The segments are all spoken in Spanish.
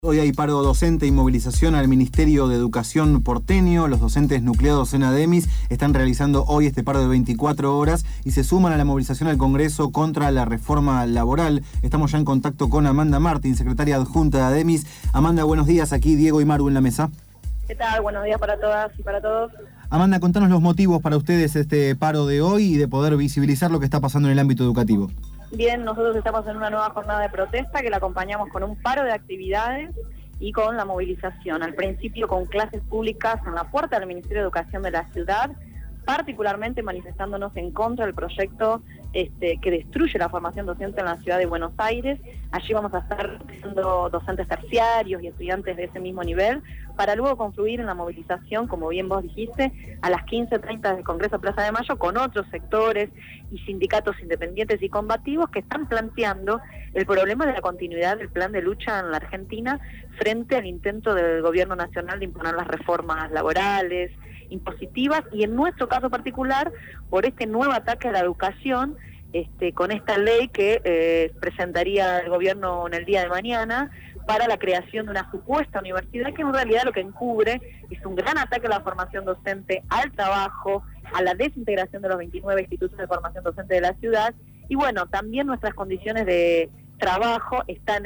Hoy hay paro docente y movilización al Ministerio de Educación porteño. Los docentes nucleados en ADEMIS están realizando hoy este paro de 24 horas y se suman a la movilización al Congreso contra la reforma laboral. Estamos ya en contacto con Amanda Martín, secretaria adjunta de ADEMIS. Amanda, buenos días. Aquí Diego y Maru en la mesa. ¿Qué tal? Buenos días para todas y para todos. Amanda, contanos los motivos para ustedes este paro de hoy y de poder visibilizar lo que está pasando en el ámbito educativo. Bien, nosotros estamos en una nueva jornada de protesta que la acompañamos con un paro de actividades y con la movilización. Al principio con clases públicas en la puerta del Ministerio de Educación de la ciudad, particularmente manifestándonos en contra del proyecto que destruye la formación docente en la ciudad de Buenos Aires. Allí vamos a estar siendo docentes terciarios y estudiantes de ese mismo nivel, para luego confluir en la movilización, como bien vos dijiste, a las 15:30 del Congreso Plaza de Mayo, con otros sectores y sindicatos independientes y combativos que están planteando el problema de la continuidad del plan de lucha en la Argentina frente al intento del gobierno nacional de imponer las reformas laborales, impositivas, y en nuestro caso particular, por este nuevo ataque a la educación, con esta ley que presentaría el gobierno en el día de mañana para la creación de una supuesta universidad que en realidad lo que encubre es un gran ataque a la formación docente, al trabajo, a la desintegración de los 29 institutos de formación docente de la ciudad, y bueno, también nuestras condiciones de trabajo están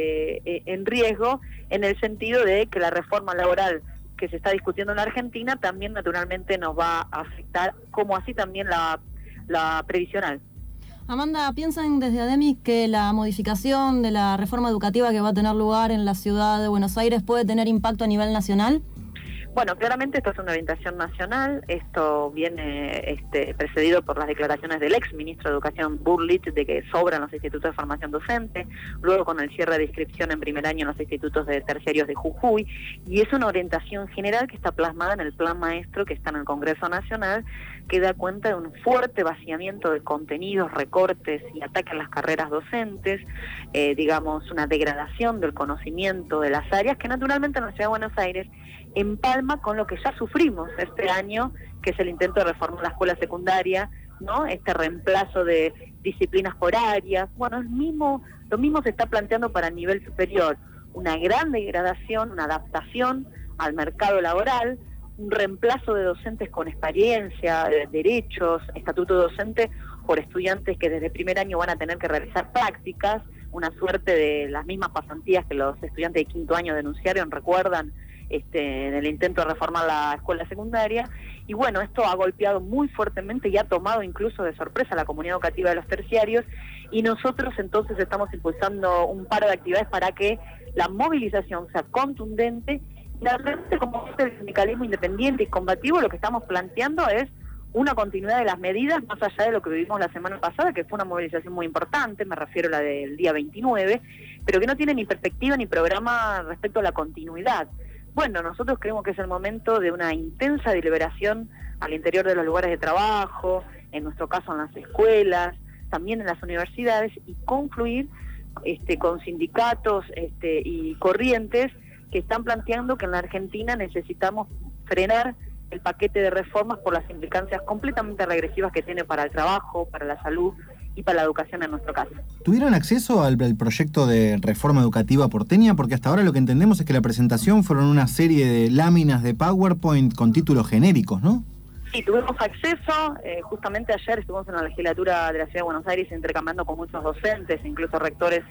en riesgo, en el sentido de que la reforma laboral que se está discutiendo en la Argentina también naturalmente nos va a afectar, como así también la previsional. Amanda, ¿piensan desde ADEMIS que la modificación de la reforma educativa que va a tener lugar en la ciudad de Buenos Aires puede tener impacto a nivel nacional? Bueno, claramente esto es una orientación nacional. Esto viene precedido por las declaraciones del ex ministro de Educación, Burlich, de que sobran los institutos de formación docente, luego con el cierre de inscripción en primer año en los institutos de terciarios de Jujuy, y es una orientación general que está plasmada en el plan maestro que está en el Congreso Nacional, que da cuenta de un fuerte vaciamiento de contenidos, recortes y ataque a las carreras docentes, una degradación del conocimiento de las áreas, que naturalmente en la Ciudad de Buenos Aires empalma con lo que ya sufrimos este año, que es el intento de reformar la escuela secundaria, ¿no? Este reemplazo de disciplinas por áreas. Bueno, lo mismo se está planteando para el nivel superior, una gran degradación, una adaptación al mercado laboral, un reemplazo de docentes con experiencia, de derechos, estatuto docente, por estudiantes que desde primer año van a tener que realizar prácticas, una suerte de las mismas pasantías que los estudiantes de quinto año denunciaron, recuerdan, en el intento de reformar la escuela secundaria. Y bueno, esto ha golpeado muy fuertemente y ha tomado incluso de sorpresa a la comunidad educativa de los terciarios, y nosotros entonces estamos impulsando un paro de actividades para que la movilización sea contundente. Y realmente, como el sindicalismo independiente y combativo, lo que estamos planteando es una continuidad de las medidas, más allá de lo que vivimos la semana pasada, que fue una movilización muy importante, me refiero a la del día 29, pero que no tiene ni perspectiva ni programa respecto a la continuidad. Bueno, nosotros creemos que es el momento de una intensa deliberación al interior de los lugares de trabajo, en nuestro caso en las escuelas, también en las universidades, y confluir con sindicatos y corrientes que están planteando que en la Argentina necesitamos frenar el paquete de reformas por las implicancias completamente regresivas que tiene para el trabajo, para la salud y para la educación en nuestro caso. ¿Tuvieron acceso al proyecto de reforma educativa porteña? Porque hasta ahora lo que entendemos es que la presentación fueron una serie de láminas de PowerPoint con títulos genéricos, ¿no? Sí, tuvimos acceso. Justamente ayer estuvimos en la legislatura de la Ciudad de Buenos Aires intercambiando con muchos docentes, incluso rectores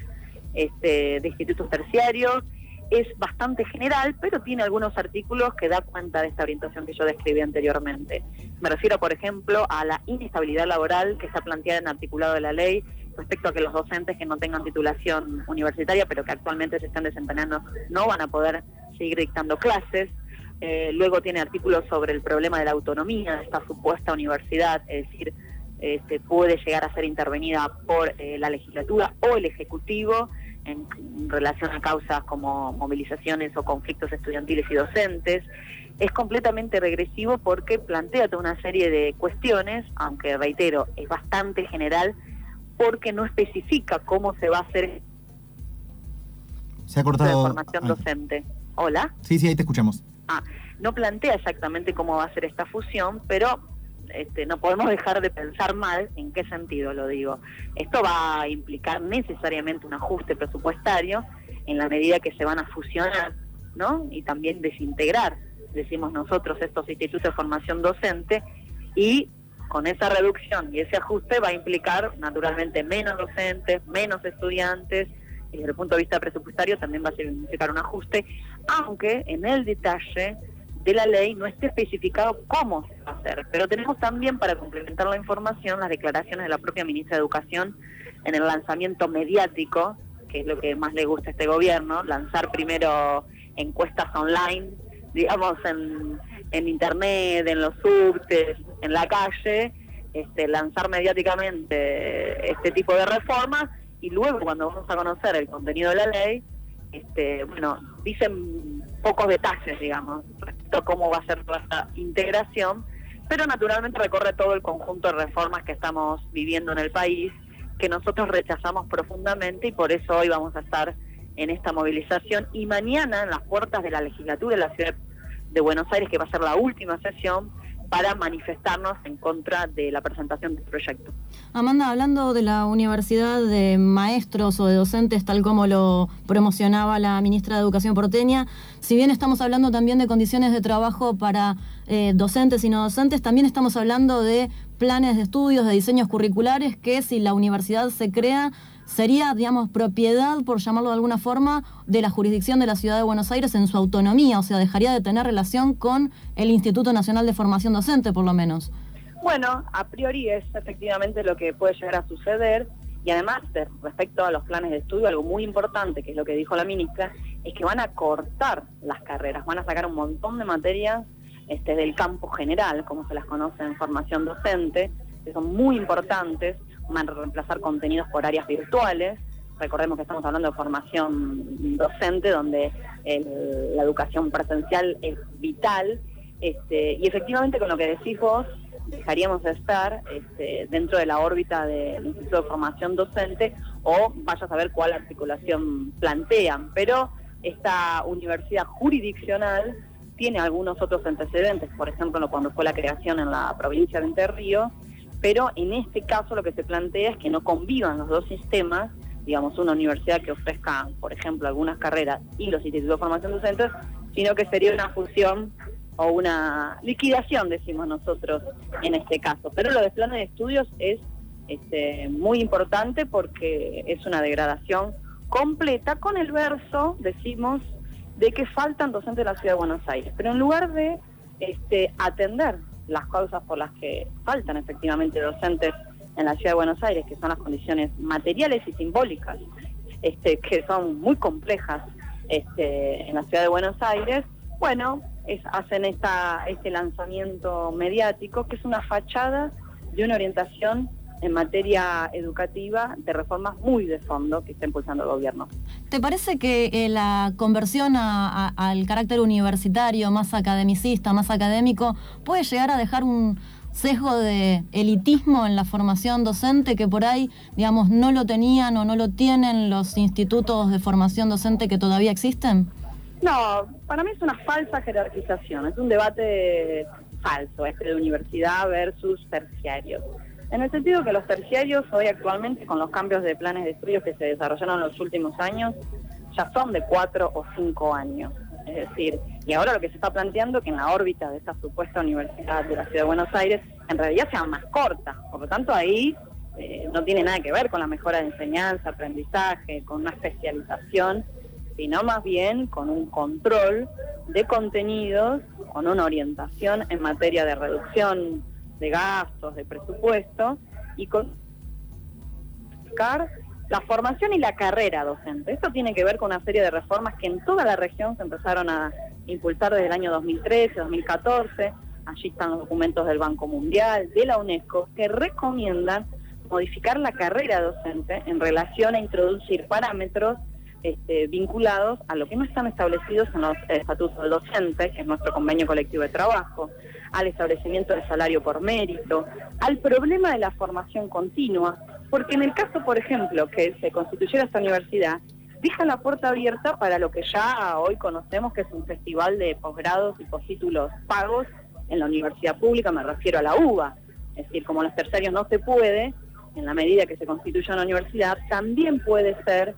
de institutos terciarios. Es bastante general, pero tiene algunos artículos que da cuenta de esta orientación que yo describí anteriormente. Me refiero, por ejemplo, a la inestabilidad laboral que está planteada en el articulado de la ley respecto a que los docentes que no tengan titulación universitaria, pero que actualmente se están desempeñando, no van a poder seguir dictando clases. Luego tiene artículos sobre el problema de la autonomía de esta supuesta universidad, es decir, puede llegar a ser intervenida por la legislatura o el Ejecutivo en relación a causas como movilizaciones o conflictos estudiantiles y docentes. Es completamente regresivo porque plantea toda una serie de cuestiones, aunque reitero, es bastante general, porque no especifica cómo se va a hacer. Se ha cortado la formación docente. ¿Hola? Sí, ahí te escuchamos. No plantea exactamente cómo va a ser esta fusión, pero no podemos dejar de pensar mal. ¿En qué sentido lo digo? Esto va a implicar necesariamente un ajuste presupuestario en la medida que se van a fusionar, ¿no? Y también desintegrar, decimos nosotros, estos institutos de formación docente, y con esa reducción y ese ajuste va a implicar naturalmente menos docentes, menos estudiantes, y desde el punto de vista presupuestario también va a significar un ajuste, aunque en el detalle de la ley no esté especificado cómo se va a hacer. Pero tenemos también, para complementar la información, las declaraciones de la propia ministra de Educación en el lanzamiento mediático, que es lo que más le gusta a este gobierno, lanzar primero encuestas online, digamos, en internet, en los subtes, en la calle, lanzar mediáticamente este tipo de reformas, y luego cuando vamos a conocer el contenido de la ley, dicen pocos detalles, digamos, respecto a cómo va a ser toda esta integración, pero naturalmente recorre todo el conjunto de reformas que estamos viviendo en el país, que nosotros rechazamos profundamente, y por eso hoy vamos a estar en esta movilización, y mañana en las puertas de la legislatura de la ciudad de Buenos Aires, que va a ser la última sesión, para manifestarnos en contra de la presentación del proyecto. Amanda, hablando de la universidad de maestros o de docentes, tal como lo promocionaba la ministra de Educación porteña, si bien estamos hablando también de condiciones de trabajo para docentes y no docentes, también estamos hablando de planes de estudios, de diseños curriculares, que si la universidad se crea, sería, digamos, propiedad, por llamarlo de alguna forma, de la jurisdicción de la Ciudad de Buenos Aires en su autonomía, o sea, dejaría de tener relación con el Instituto Nacional de Formación Docente, por lo menos. Bueno, a priori es efectivamente lo que puede llegar a suceder, y además, respecto a los planes de estudio, algo muy importante, que es lo que dijo la ministra, es que van a cortar las carreras, van a sacar un montón de materias del campo general, como se las conoce en formación docente, que son muy importantes, van a reemplazar contenidos por áreas virtuales. Recordemos que estamos hablando de formación docente, donde la educación presencial es vital, y efectivamente con lo que decís vos, dejaríamos de estar dentro de la órbita del Instituto de Formación Docente, o vaya a saber cuál articulación plantean, pero esta universidad jurisdiccional tiene algunos otros antecedentes, por ejemplo, cuando fue la creación en la provincia de Entre Ríos, pero en este caso lo que se plantea es que no convivan los dos sistemas, digamos, una universidad que ofrezca, por ejemplo, algunas carreras y los institutos de formación docentes, sino que sería una fusión o una liquidación, decimos nosotros, en este caso. Pero lo de planes de estudios es muy importante, porque es una degradación completa, con el verso, decimos, de que faltan docentes de la Ciudad de Buenos Aires. Pero en lugar de atender las causas por las que faltan efectivamente docentes en la Ciudad de Buenos Aires, que son las condiciones materiales y simbólicas, que son muy complejas en la Ciudad de Buenos Aires, bueno, hacen este lanzamiento mediático, que es una fachada de una orientación en materia educativa de reformas muy de fondo que está impulsando el gobierno. ¿Te parece que la conversión al carácter universitario, más academicista, más académico, puede llegar a dejar un sesgo de elitismo en la formación docente que por ahí, digamos, no lo tenían o no lo tienen los institutos de formación docente que todavía existen? No, para mí es una falsa jerarquización, es un debate falso, de universidad versus terciarios. En el sentido que los terciarios hoy actualmente, con los cambios de planes de estudios que se desarrollaron en los últimos años, ya son de 4 o 5 años. Es decir, y ahora lo que se está planteando es que en la órbita de esta supuesta universidad de la Ciudad de Buenos Aires, en realidad sea más corta. Por lo tanto, ahí no tiene nada que ver con la mejora de enseñanza, aprendizaje, con una especialización, sino más bien con un control de contenidos, con una orientación en materia de reducción de gastos, de presupuesto, y con la formación y la carrera docente. Esto tiene que ver con una serie de reformas que en toda la región se empezaron a impulsar desde el año 2013, 2014. Allí están los documentos del Banco Mundial, de la UNESCO, que recomiendan modificar la carrera docente en relación a introducir parámetros vinculados a lo que no están establecidos en los estatutos del docente, que es nuestro convenio colectivo de trabajo, al establecimiento del salario por mérito, al problema de la formación continua, porque en el caso, por ejemplo, que se constituyera esta universidad, deja la puerta abierta para lo que ya hoy conocemos que es un festival de posgrados y postítulos pagos en la universidad pública, me refiero a la UBA. Es decir, como los terciarios no se puede, en la medida que se constituya una universidad, también puede ser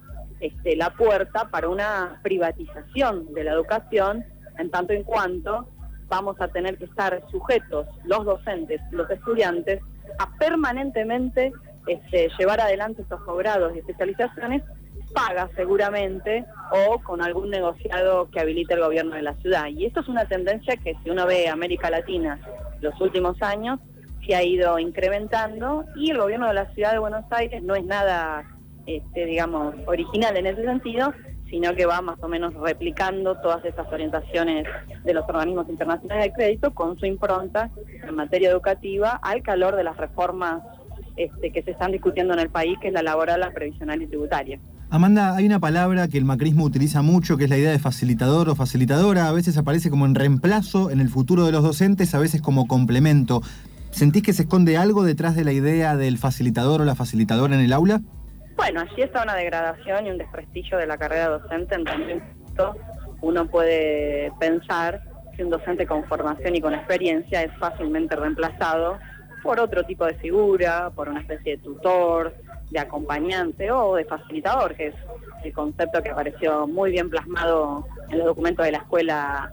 la puerta para una privatización de la educación, en tanto en cuanto vamos a tener que estar sujetos, los docentes, los estudiantes, a permanentemente llevar adelante estos posgrados y especializaciones pagas seguramente o con algún negociado que habilite el gobierno de la ciudad. Y esto es una tendencia que, si uno ve América Latina los últimos años, se ha ido incrementando, y el gobierno de la ciudad de Buenos Aires no es nada, digamos, original en ese sentido, sino que va más o menos replicando todas esas orientaciones de los organismos internacionales de crédito con su impronta en materia educativa, al calor de las reformas que se están discutiendo en el país, que es la laboral, la previsional y tributaria. Amanda, hay una palabra que el macrismo utiliza mucho, que es la idea de facilitador o facilitadora. A veces aparece como en reemplazo en el futuro de los docentes, a veces como complemento. ¿Sentís que se esconde algo detrás de la idea del facilitador o la facilitadora en el aula? Bueno, allí está una degradación y un desprestigio de la carrera docente, en tanto uno puede pensar que un docente con formación y con experiencia es fácilmente reemplazado por otro tipo de figura, por una especie de tutor, de acompañante o de facilitador, que es el concepto que apareció muy bien plasmado en los documentos de la escuela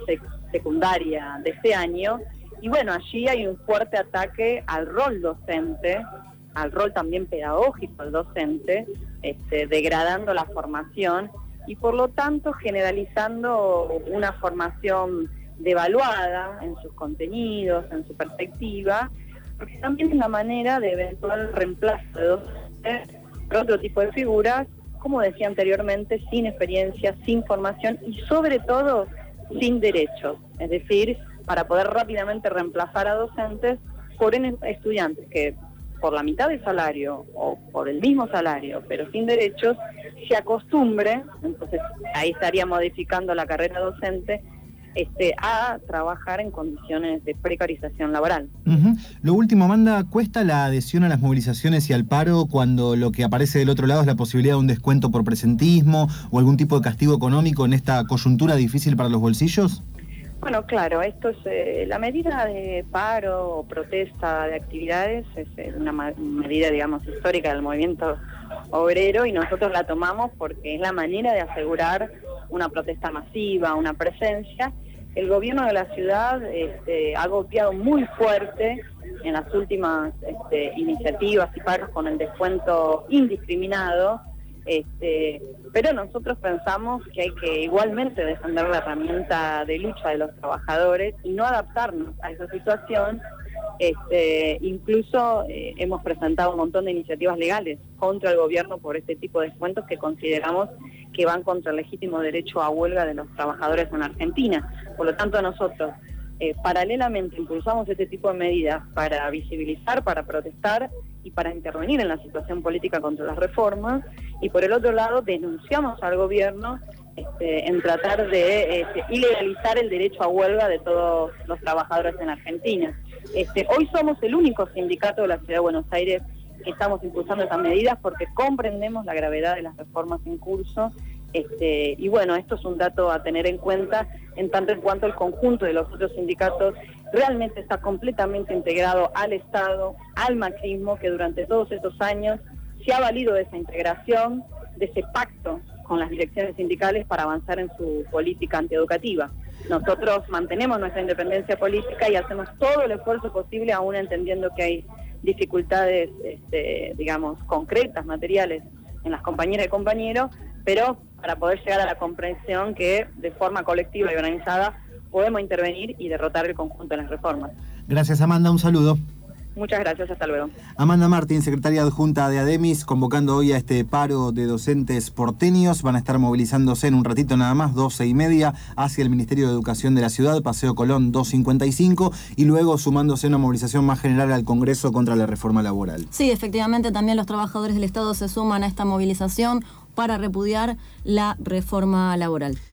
secundaria de este año. Y bueno, allí hay un fuerte ataque al rol docente, al rol también pedagógico del docente, degradando la formación y por lo tanto generalizando una formación devaluada en sus contenidos, en su perspectiva, porque también es una manera de eventual reemplazo de docentes por otro tipo de figuras, como decía anteriormente, sin experiencia, sin formación y sobre todo sin derechos, es decir, para poder rápidamente reemplazar a docentes por estudiantes que por la mitad del salario o por el mismo salario, pero sin derechos, se acostumbre, entonces ahí estaría modificando la carrera docente, a trabajar en condiciones de precarización laboral. Lo último, Amanda, ¿cuesta la adhesión a las movilizaciones y al paro cuando lo que aparece del otro lado es la posibilidad de un descuento por presentismo o algún tipo de castigo económico en esta coyuntura difícil para los bolsillos? Bueno, claro, esto es la medida de paro o protesta de actividades, es una medida, digamos, histórica del movimiento obrero, y nosotros la tomamos porque es la manera de asegurar una protesta masiva, una presencia. El gobierno de la ciudad ha golpeado muy fuerte en las últimas iniciativas y paros con el descuento indiscriminado, pero nosotros pensamos que hay que igualmente defender la herramienta de lucha de los trabajadores y no adaptarnos a esa situación. Incluso hemos presentado un montón de iniciativas legales contra el gobierno por este tipo de descuentos que consideramos que van contra el legítimo derecho a huelga de los trabajadores en Argentina. Por lo tanto, nosotros paralelamente impulsamos este tipo de medidas para visibilizar, para protestar y para intervenir en la situación política contra las reformas, y por el otro lado denunciamos al gobierno en tratar de ilegalizar el derecho a huelga de todos los trabajadores en Argentina. Hoy somos el único sindicato de la Ciudad de Buenos Aires que estamos impulsando esas medidas porque comprendemos la gravedad de las reformas en curso, y bueno, esto es un dato a tener en cuenta, en tanto en cuanto el conjunto de los otros sindicatos realmente está completamente integrado al Estado, al macrismo, que durante todos estos años se ha valido de esa integración, de ese pacto con las direcciones sindicales para avanzar en su política antieducativa. Nosotros mantenemos nuestra independencia política y hacemos todo el esfuerzo posible, aún entendiendo que hay dificultades, digamos, concretas, materiales en las compañeras y compañeros, pero para poder llegar a la comprensión que de forma colectiva y organizada podemos intervenir y derrotar el conjunto de las reformas. Gracias, Amanda, un saludo. Muchas gracias, hasta luego. Amanda Martín, secretaria adjunta de ADEMIS, convocando hoy a este paro de docentes porteños. Van a estar movilizándose en un ratito nada más, 12:30, hacia el Ministerio de Educación de la ciudad, Paseo Colón 255, y luego sumándose a una movilización más general al Congreso contra la reforma laboral. Sí, efectivamente, también los trabajadores del Estado se suman a esta movilización para repudiar la reforma laboral.